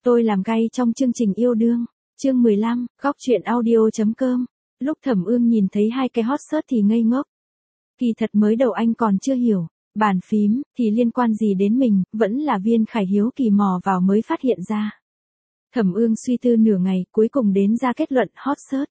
Tôi làm gay trong chương trình yêu đương. Chương 15, góc truyện audio.com. Lúc Thẩm Ương nhìn thấy hai cái hot search thì ngây ngốc. Kỳ thật mới đầu anh còn chưa hiểu, bàn phím thì liên quan gì đến mình, vẫn là Viên Khải hiếu kỳ mò vào mới phát hiện ra. Thẩm Ương suy tư nửa ngày, cuối cùng đến ra kết luận hot search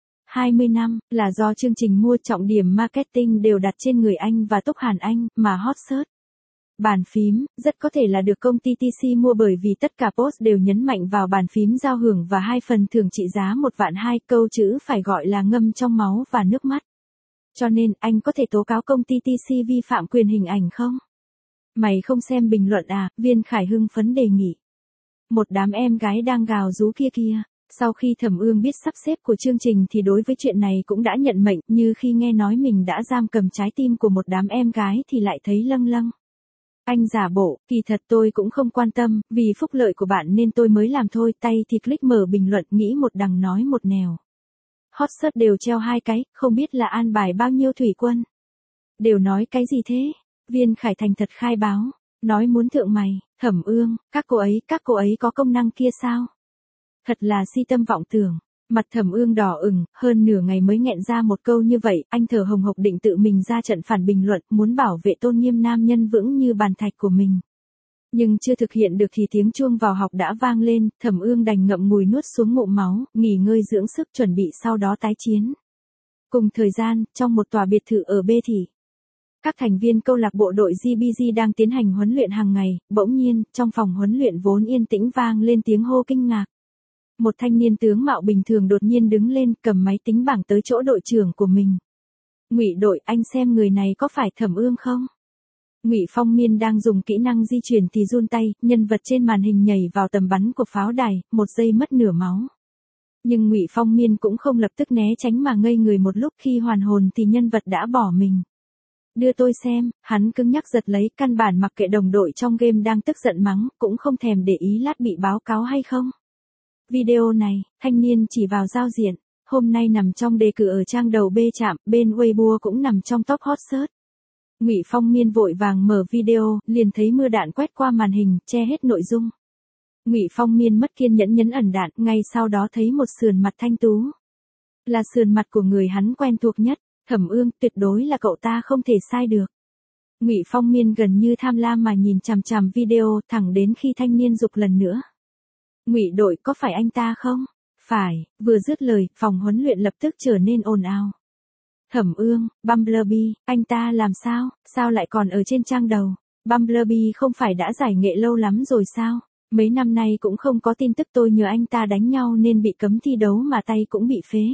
20 năm là do chương trình mua trọng điểm marketing đều đặt trên người anh và Túc Hàn Anh, mà hot search bàn phím rất có thể là được công ty TC mua bởi vì tất cả post đều nhấn mạnh vào bàn phím giao hưởng và 2 phần thưởng trị giá 1.200.000, câu chữ phải gọi là ngâm trong máu và nước mắt. Cho nên, anh có thể tố cáo công ty TC vi phạm quyền hình ảnh không? Mày không xem bình luận à? Viên Khải hưng phấn đề nghị. Một đám em gái đang gào rú kia. Sau khi Thẩm Ương biết sắp xếp của chương trình thì đối với chuyện này cũng đã nhận mệnh, như khi nghe nói mình đã giam cầm trái tim của một đám em gái thì lại thấy lâng lâng. Anh giả bộ, kỳ thật tôi cũng không quan tâm, vì phúc lợi của bạn nên tôi mới làm thôi, tay thì click mở bình luận nghĩ một đằng nói một nẻo. Hot search đều treo 2 cái, không biết là an bài bao nhiêu thủy quân. Đều nói cái gì thế? Viên Khải thành thật khai báo, nói muốn thượng mày, Thẩm Ương, các cô ấy có công năng kia sao? Thật là si tâm vọng tưởng. Mặt Thẩm Ương đỏ ửng, hơn nửa ngày mới nghẹn ra một câu như vậy, anh thở hồng hộc định tự mình ra trận phản bình luận, muốn bảo vệ tôn nghiêm nam nhân vững như bàn thạch của mình. Nhưng chưa thực hiện được thì tiếng chuông vào học đã vang lên, Thẩm Ương đành ngậm ngùi nuốt xuống ngụm máu, nghỉ ngơi dưỡng sức chuẩn bị sau đó tái chiến. Cùng thời gian, trong một tòa biệt thự ở B thị, các thành viên câu lạc bộ đội GBG đang tiến hành huấn luyện hàng ngày, bỗng nhiên, trong phòng huấn luyện vốn yên tĩnh vang lên tiếng hô kinh ngạc. Một thanh niên tướng mạo bình thường đột nhiên đứng lên, cầm máy tính bảng tới chỗ đội trưởng của mình. Ngụy đội, anh xem người này có phải Thẩm Ương không? Ngụy Phong Miên đang dùng kỹ năng di chuyển thì run tay, nhân vật trên màn hình nhảy vào tầm bắn của pháo đài, 1 giây mất nửa máu. Nhưng Ngụy Phong Miên cũng không lập tức né tránh mà ngây người một lúc, khi hoàn hồn thì nhân vật đã bỏ mình. Đưa tôi xem, hắn cứng nhắc giật lấy, căn bản mặc kệ đồng đội trong game đang tức giận mắng, cũng không thèm để ý lát bị báo cáo hay không. Video này, thanh niên chỉ vào giao diện, hôm nay nằm trong đề cử ở trang đầu B trạm, bên Weibo cũng nằm trong top hot search. Ngụy Phong Miên vội vàng mở video, liền thấy mưa đạn quét qua màn hình, che hết nội dung. Ngụy Phong Miên mất kiên nhẫn nhấn ẩn đạn, ngay sau đó thấy một sườn mặt thanh tú. Là sườn mặt của người hắn quen thuộc nhất, Thẩm Ương, tuyệt đối là cậu ta không thể sai được. Ngụy Phong Miên gần như tham lam mà nhìn chằm chằm video, thẳng đến khi thanh niên giục lần nữa. Ngụy đội, có phải anh ta không? Phải, vừa dứt lời, phòng huấn luyện lập tức trở nên ồn ào. Thẩm Ương, Bumblebee, anh ta làm sao? Sao lại còn ở trên trang đầu? Bumblebee không phải đã giải nghệ lâu lắm rồi sao? Mấy năm nay cũng không có tin tức, tôi nhờ anh ta đánh nhau nên bị cấm thi đấu mà tay cũng bị phế.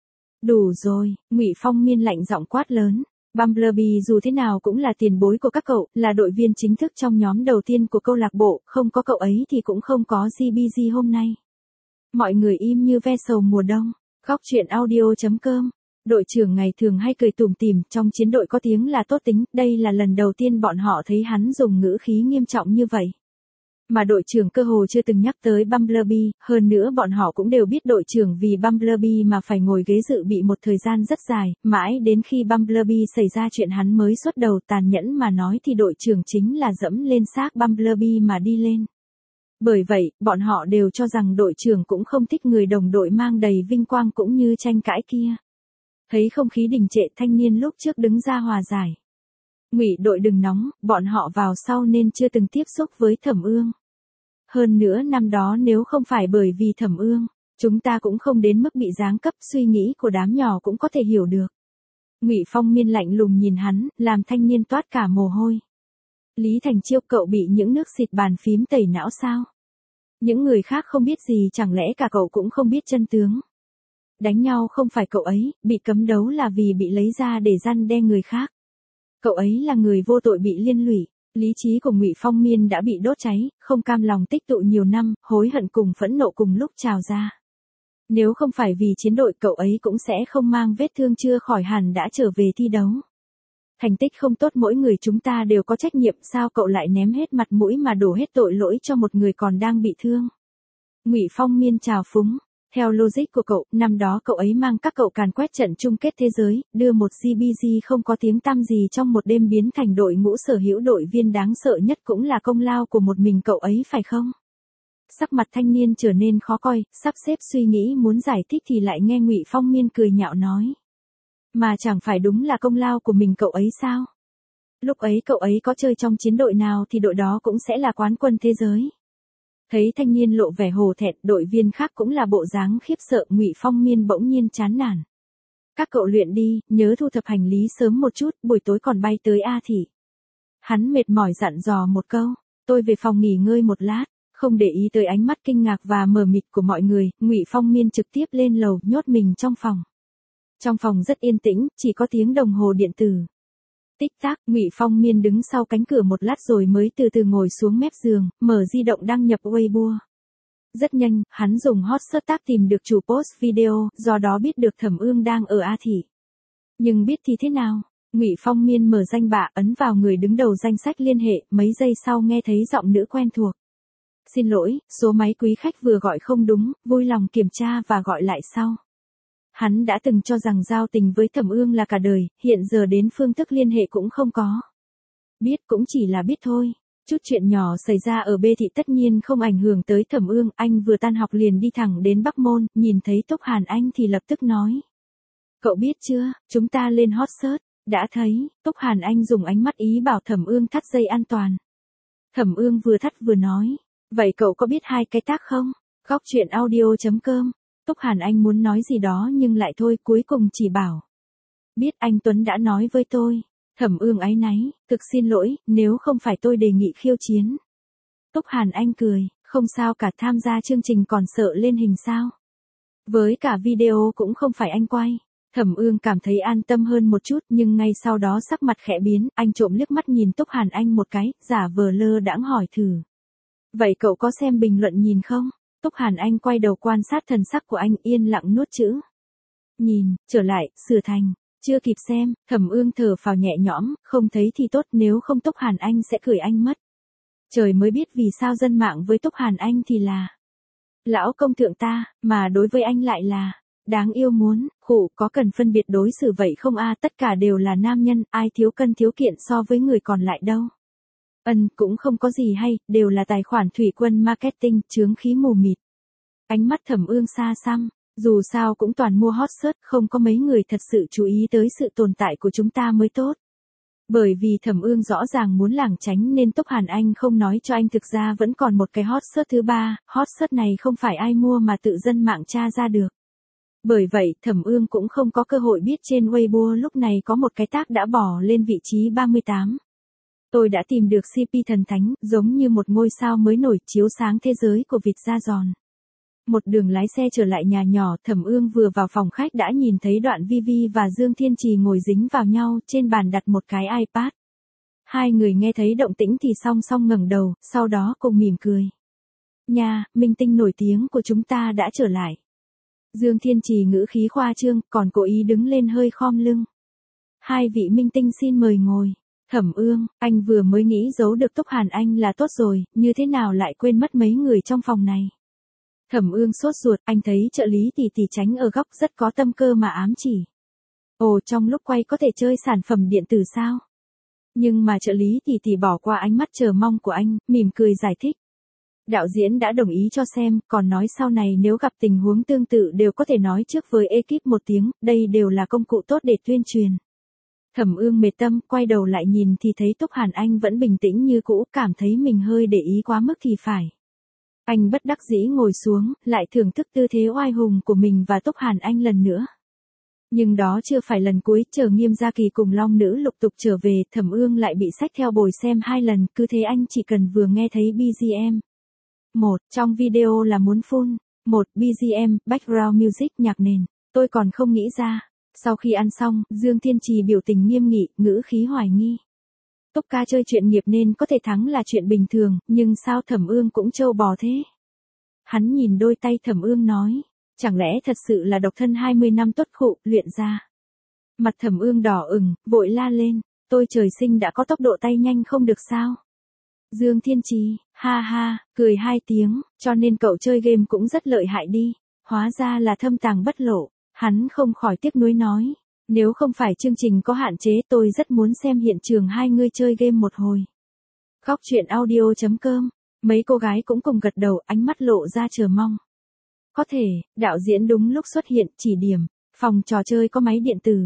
Đủ rồi, Ngụy Phong Miên lạnh giọng quát lớn. Bumblebee dù thế nào cũng là tiền bối của các cậu, là đội viên chính thức trong nhóm đầu tiên của câu lạc bộ, không có cậu ấy thì cũng không có GBG hôm nay. Mọi người im như ve sầu mùa đông. Góc truyện audio.com. Đội trưởng ngày thường hay cười tủm tỉm, trong chiến đội có tiếng là tốt tính, đây là lần đầu tiên bọn họ thấy hắn dùng ngữ khí nghiêm trọng như vậy. Mà đội trưởng cơ hồ chưa từng nhắc tới Bumblebee, hơn nữa bọn họ cũng đều biết đội trưởng vì Bumblebee mà phải ngồi ghế dự bị một thời gian rất dài, mãi đến khi Bumblebee xảy ra chuyện hắn mới xuất đầu, tàn nhẫn mà nói thì đội trưởng chính là dẫm lên xác Bumblebee mà đi lên. Bởi vậy, bọn họ đều cho rằng đội trưởng cũng không thích người đồng đội mang đầy vinh quang cũng như tranh cãi kia. Thấy không khí đình trệ, thanh niên lúc trước đứng ra hòa giải. Ngụy đội đừng nóng, bọn họ vào sau nên chưa từng tiếp xúc với Thẩm Ương. Hơn nữa năm đó nếu không phải bởi vì Thẩm Ương, chúng ta cũng không đến mức bị giáng cấp, suy nghĩ của đám nhỏ cũng có thể hiểu được. Ngụy Phong Miên lạnh lùng nhìn hắn, làm thanh niên toát cả mồ hôi. Lý Thành Chiêu, cậu bị những nước xịt bàn phím tẩy não sao? Những người khác không biết gì, chẳng lẽ cả cậu cũng không biết chân tướng? Đánh nhau không phải cậu ấy, bị cấm đấu là vì bị lấy ra để răn đe người khác. Cậu ấy là người vô tội bị liên lụy. Lý trí của Ngụy Phong Miên đã bị đốt cháy, không cam lòng tích tụ nhiều năm, hối hận cùng phẫn nộ cùng lúc trào ra. Nếu không phải vì chiến đội, cậu ấy cũng sẽ không mang vết thương chưa khỏi hẳn đã trở về thi đấu. Thành tích không tốt, mỗi người chúng ta đều có trách nhiệm, sao cậu lại ném hết mặt mũi mà đổ hết tội lỗi cho một người còn đang bị thương? Ngụy Phong Miên trào phúng. Theo logic của cậu, năm đó cậu ấy mang các cậu càn quét trận chung kết thế giới, đưa một GBG không có tiếng tăm gì trong một đêm biến thành đội ngũ sở hữu đội viên đáng sợ nhất, cũng là công lao của một mình cậu ấy phải không? Sắc mặt thanh niên trở nên khó coi, sắp xếp suy nghĩ muốn giải thích thì lại nghe Ngụy Phong Miên cười nhạo nói. Mà chẳng phải đúng là công lao của mình cậu ấy sao? Lúc ấy cậu ấy có chơi trong chiến đội nào thì đội đó cũng sẽ là quán quân thế giới. Thấy thanh niên lộ vẻ hổ thẹn, đội viên khác cũng là bộ dáng khiếp sợ, Ngụy Phong Miên bỗng nhiên chán nản. Các cậu luyện đi, nhớ thu thập hành lý sớm một chút, buổi tối còn bay tới A Thị. Hắn mệt mỏi dặn dò một câu, tôi về phòng nghỉ ngơi một lát. Không để ý tới ánh mắt kinh ngạc và mờ mịt của mọi người, Ngụy Phong Miên trực tiếp lên lầu nhốt mình trong phòng. Trong phòng rất yên tĩnh, chỉ có tiếng đồng hồ điện tử. Tích tắc, Ngụy Phong Miên đứng sau cánh cửa một lát rồi mới từ từ ngồi xuống mép giường, mở di động đăng nhập Weibo. Rất nhanh, hắn dùng hot search tab tìm được chủ post video, do đó biết được Thẩm Ương đang ở A Thị. Nhưng biết thì thế nào? Ngụy Phong Miên mở danh bạ ấn vào người đứng đầu danh sách liên hệ, mấy giây sau nghe thấy giọng nữ quen thuộc. Xin lỗi, số máy quý khách vừa gọi không đúng, vui lòng kiểm tra và gọi lại sau. Hắn đã từng cho rằng giao tình với Thẩm Ương là cả đời, hiện giờ đến phương thức liên hệ cũng không có. Biết cũng chỉ là biết thôi. Chút chuyện nhỏ xảy ra ở B Thị tất nhiên không ảnh hưởng tới Thẩm Ương, anh vừa tan học liền đi thẳng đến Bắc Môn, nhìn thấy Túc Hàn Anh thì lập tức nói. Cậu biết chưa, chúng ta lên hot search, đã thấy, Túc Hàn Anh dùng ánh mắt ý bảo Thẩm Ương thắt dây an toàn. Thẩm Ương vừa thắt vừa nói. Vậy cậu có biết hai cái tác không? Góc chuyện audio.com. Túc Hàn Anh muốn nói gì đó nhưng lại thôi, cuối cùng chỉ bảo. Biết anh Tuấn đã nói với tôi. Thẩm Ương áy náy, thực xin lỗi, nếu không phải tôi đề nghị khiêu chiến. Túc Hàn Anh cười, không sao cả, tham gia chương trình còn sợ lên hình sao? Với cả video cũng không phải anh quay. Thẩm Ương cảm thấy an tâm hơn một chút nhưng ngay sau đó sắc mặt khẽ biến, anh trộm liếc mắt nhìn Túc Hàn Anh một cái, giả vờ lơ đãng hỏi thử. Vậy cậu có xem bình luận nhìn không? Túc Hàn Anh quay đầu quan sát thần sắc của anh, yên lặng nuốt chữ. Nhìn, trở lại, sửa thành. Chưa kịp xem, Thẩm Ương thở phào nhẹ nhõm, không thấy thì tốt, nếu không Túc Hàn Anh sẽ cười anh mất. Trời mới biết vì sao dân mạng với Túc Hàn Anh thì là lão công thượng ta, mà đối với anh lại là đáng yêu muốn, có cần phân biệt đối xử vậy không a? Tất cả đều là nam nhân, ai thiếu cân thiếu kiện so với người còn lại đâu. Cũng không có gì hay, đều là tài khoản thủy quân marketing, chướng khí mù mịt. Ánh mắt Thẩm Ương xa xăm, dù sao cũng toàn mua hot search, không có mấy người thật sự chú ý tới sự tồn tại của chúng ta mới tốt. Bởi vì Thẩm Ương rõ ràng muốn lảng tránh nên Túc Hàn Anh không nói cho anh, thực ra vẫn còn một cái hot search thứ ba, hot search này không phải ai mua mà tự dân mạng tra ra được. Bởi vậy, Thẩm Ương cũng không có cơ hội biết trên Weibo lúc này có một cái tag đã bỏ lên vị trí 38. Tôi đã tìm được CP thần thánh, giống như một ngôi sao mới nổi chiếu sáng thế giới của vịt da giòn. Một đường lái xe trở lại nhà nhỏ, Thẩm Ương vừa vào phòng khách đã nhìn thấy Đoạn Vivi và Dương Thiên Trì ngồi dính vào nhau, trên bàn đặt một cái iPad. Hai người nghe thấy động tĩnh thì song song ngẩng đầu, sau đó cùng mỉm cười. Nha, minh tinh nổi tiếng của chúng ta đã trở lại. Dương Thiên Trì ngữ khí khoa trương, còn cố ý đứng lên hơi khom lưng. Hai vị minh tinh xin mời ngồi. Thẩm Ương, anh vừa mới nghĩ giấu được Túc Hàn Anh là tốt rồi, như thế nào lại quên mất mấy người trong phòng này. Thẩm Ương sốt ruột, anh thấy trợ lý tỷ tỷ tránh ở góc rất có tâm cơ mà ám chỉ. Ồ, trong lúc quay có thể chơi sản phẩm điện tử sao? Nhưng mà trợ lý tỷ tỷ bỏ qua ánh mắt chờ mong của anh, mỉm cười giải thích. Đạo diễn đã đồng ý cho xem, còn nói sau này nếu gặp tình huống tương tự đều có thể nói trước với ekip một tiếng, đây đều là công cụ tốt để tuyên truyền. Thẩm Ương mệt tâm, quay đầu lại nhìn thì thấy Túc Hàn Anh vẫn bình tĩnh như cũ, cảm thấy mình hơi để ý quá mức thì phải. Anh bất đắc dĩ ngồi xuống, lại thưởng thức tư thế oai hùng của mình và Túc Hàn Anh lần nữa. Nhưng đó chưa phải lần cuối, chờ Nghiêm Gia Kỳ cùng Long Nữ lục tục trở về, Thẩm Ương lại bị xách theo bồi xem 2 lần, cứ thế anh chỉ cần vừa nghe thấy BGM. Trong video là muốn phun. BGM, background music, nhạc nền. Tôi còn không nghĩ ra. Sau khi ăn xong, Dương Thiên Trì biểu tình nghiêm nghị, ngữ khí hoài nghi. Túc ca chơi chuyện nghiệp nên có thể thắng là chuyện bình thường, nhưng sao Thẩm Ương cũng trâu bò thế? Hắn nhìn đôi tay Thẩm Ương nói, chẳng lẽ thật sự là độc thân 20 năm tốt khụ, luyện ra. Mặt Thẩm Ương đỏ ửng, vội la lên, tôi trời sinh đã có tốc độ tay nhanh không được sao? Dương Thiên Trì, ha ha, cười 2 tiếng, cho nên cậu chơi game cũng rất lợi hại đi, hóa ra là thâm tàng bất lộ. Hắn không khỏi tiếc nuối nói, nếu không phải chương trình có hạn chế tôi rất muốn xem hiện trường hai người chơi game một hồi. Góc chuyện audio.com Mấy cô gái cũng cùng gật đầu, ánh mắt lộ ra chờ mong. Có thể, đạo diễn đúng lúc xuất hiện, chỉ điểm, phòng trò chơi có máy điện tử.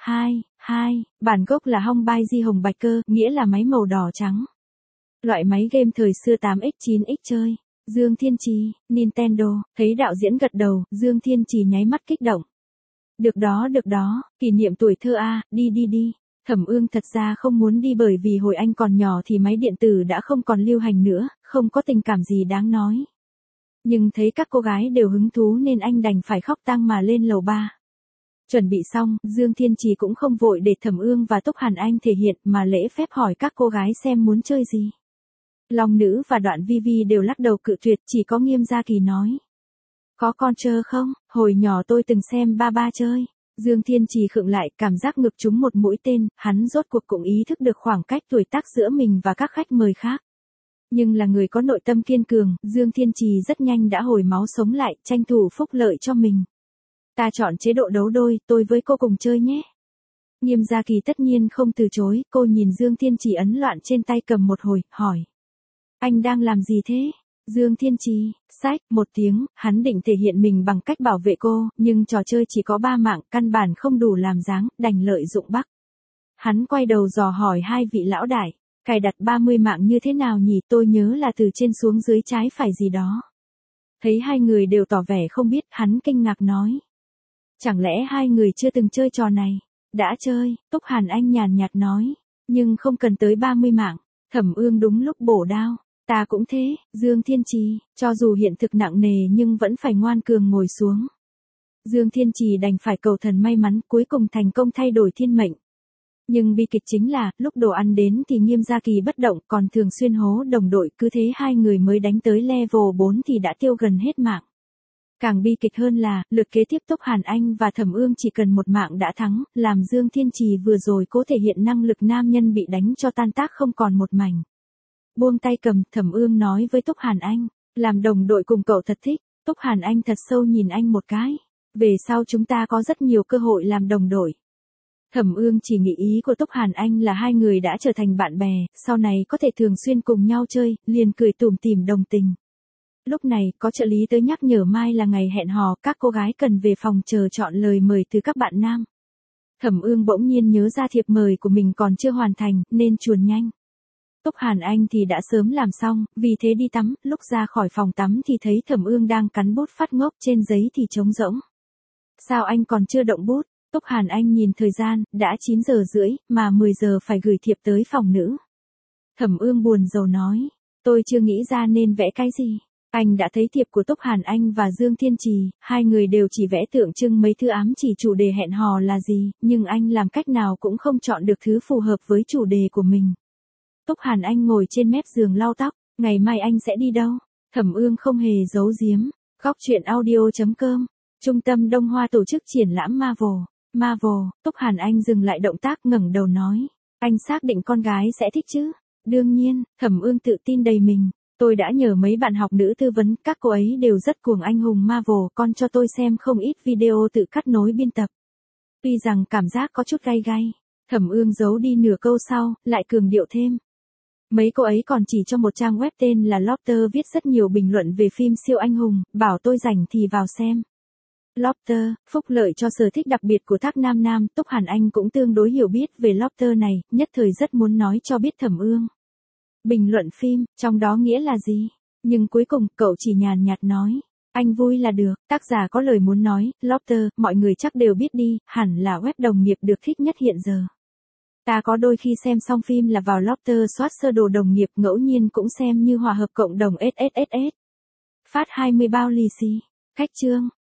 Bản gốc là Honbai Hồng Bạch Cơ, nghĩa là máy màu đỏ trắng. Loại máy game thời xưa 8X 9X chơi. Dương Thiên Trì, Nintendo, thấy đạo diễn gật đầu, Dương Thiên Trì nháy mắt kích động. Được đó, kỷ niệm tuổi thơ a, đi. Thẩm Ương thật ra không muốn đi bởi vì hồi anh còn nhỏ thì máy điện tử đã không còn lưu hành nữa, không có tình cảm gì đáng nói. Nhưng thấy các cô gái đều hứng thú nên anh đành phải khóc tang mà lên lầu 3. Chuẩn bị xong, Dương Thiên Trì cũng không vội để Thẩm Ương và Túc Hàn Anh thể hiện mà lễ phép hỏi các cô gái xem muốn chơi gì. Long Nữ và Đoạn Vi Vi đều lắc đầu cự tuyệt, chỉ có Nghiêm Gia Kỳ nói. Có con chơi không? Hồi nhỏ tôi từng xem ba ba chơi. Dương Thiên Trì khựng lại, cảm giác ngực trúng một mũi tên, hắn rốt cuộc cũng ý thức được khoảng cách tuổi tác giữa mình và các khách mời khác. Nhưng là người có nội tâm kiên cường, Dương Thiên Trì rất nhanh đã hồi máu sống lại, tranh thủ phúc lợi cho mình. Ta chọn chế độ đấu đôi, tôi với cô cùng chơi nhé. Nghiêm Gia Kỳ tất nhiên không từ chối, cô nhìn Dương Thiên Trì ấn loạn trên tay cầm một hồi, hỏi. Anh đang làm gì thế? Dương Thiên Trì, sách, một tiếng, hắn định thể hiện mình bằng cách bảo vệ cô, nhưng trò chơi chỉ có 3 mạng, căn bản không đủ làm dáng, đành lợi dụng bắc. Hắn quay đầu dò hỏi hai vị lão đại, cài đặt 30 mạng như thế nào nhỉ, tôi nhớ là từ trên xuống dưới trái phải gì đó. Thấy hai người đều tỏ vẻ không biết, hắn kinh ngạc nói. Chẳng lẽ hai người chưa từng chơi trò này? Đã chơi, Túc Hàn Anh nhàn nhạt nói, nhưng không cần tới 30 mạng. Thẩm Ương đúng lúc bổ đao. Ta cũng thế, Dương Thiên Trì, cho dù hiện thực nặng nề nhưng vẫn phải ngoan cường ngồi xuống. Dương Thiên Trì đành phải cầu thần may mắn, cuối cùng thành công thay đổi thiên mệnh. Nhưng bi kịch chính là, lúc đồ ăn đến thì Nghiêm Gia Kỳ bất động, còn thường xuyên hố đồng đội, cứ thế hai người mới đánh tới level 4 thì đã tiêu gần hết mạng. Càng bi kịch hơn là, lượt kế tiếp Túc Hàn Anh và Thẩm Ương chỉ cần một mạng đã thắng, làm Dương Thiên Trì vừa rồi cố thể hiện năng lực nam nhân bị đánh cho tan tác không còn một mảnh. Buông tay cầm, Thẩm Ương nói với Túc Hàn Anh, làm đồng đội cùng cậu thật thích. Túc Hàn Anh thật sâu nhìn anh một cái. Về sau chúng ta có rất nhiều cơ hội làm đồng đội. Thẩm Ương chỉ nghĩ ý của Túc Hàn Anh là hai người đã trở thành bạn bè, sau này có thể thường xuyên cùng nhau chơi, liền cười tủm tỉm đồng tình. Lúc này, có trợ lý tới nhắc nhở mai là ngày hẹn hò, các cô gái cần về phòng chờ chọn lời mời từ các bạn nam. Thẩm Ương bỗng nhiên nhớ ra thiệp mời của mình còn chưa hoàn thành, nên chuồn nhanh. Túc Hàn Anh thì đã sớm làm xong, vì thế đi tắm, lúc ra khỏi phòng tắm thì thấy Thẩm Ương đang cắn bút phát ngốc, trên giấy thì trống rỗng. Sao anh còn chưa động bút? Túc Hàn Anh nhìn thời gian, đã 9 giờ rưỡi, mà 10 giờ phải gửi thiệp tới phòng nữ. Thẩm Ương buồn rầu nói, tôi chưa nghĩ ra nên vẽ cái gì. Anh đã thấy thiệp của Túc Hàn Anh và Dương Thiên Trì, hai người đều chỉ vẽ tượng trưng mấy thứ ám chỉ chủ đề hẹn hò là gì, nhưng anh làm cách nào cũng không chọn được thứ phù hợp với chủ đề của mình. Túc Hàn Anh ngồi trên mép giường lau tóc, ngày mai anh sẽ đi đâu? Thẩm Ương không hề giấu giếm. Góc truyện audio.com, Trung tâm Đông Hoa tổ chức triển lãm Marvel, Túc Hàn Anh dừng lại động tác ngẩng đầu nói, anh xác định con gái sẽ thích chứ? Đương nhiên, Thẩm Ương tự tin đầy mình. Tôi đã nhờ mấy bạn học nữ tư vấn, các cô ấy đều rất cuồng anh hùng Marvel, con cho tôi xem không ít video tự cắt nối biên tập. Tuy rằng cảm giác có chút gay gay, Thẩm Ương giấu đi nửa câu sau, lại cường điệu thêm. Mấy cô ấy còn chỉ cho một trang web tên là Lobster viết rất nhiều bình luận về phim siêu anh hùng, bảo tôi rảnh thì vào xem. Lobster, phúc lợi cho sở thích đặc biệt của Thác Nam Nam, Túc Hàn Anh cũng tương đối hiểu biết về Lobster này, nhất thời rất muốn nói cho biết Thẩm Ương. Bình luận phim, trong đó nghĩa là gì? Nhưng cuối cùng, cậu chỉ nhàn nhạt nói. Anh vui là được, tác giả có lời muốn nói, Lobster, mọi người chắc đều biết đi, hẳn là web đồng nghiệp được thích nhất hiện giờ. Ta có đôi khi xem xong phim là vào Lobster soát sơ đồ đồng nghiệp, ngẫu nhiên cũng xem như hòa hợp cộng đồng SSSS. Phát 20 bao lì xì. Khách trương,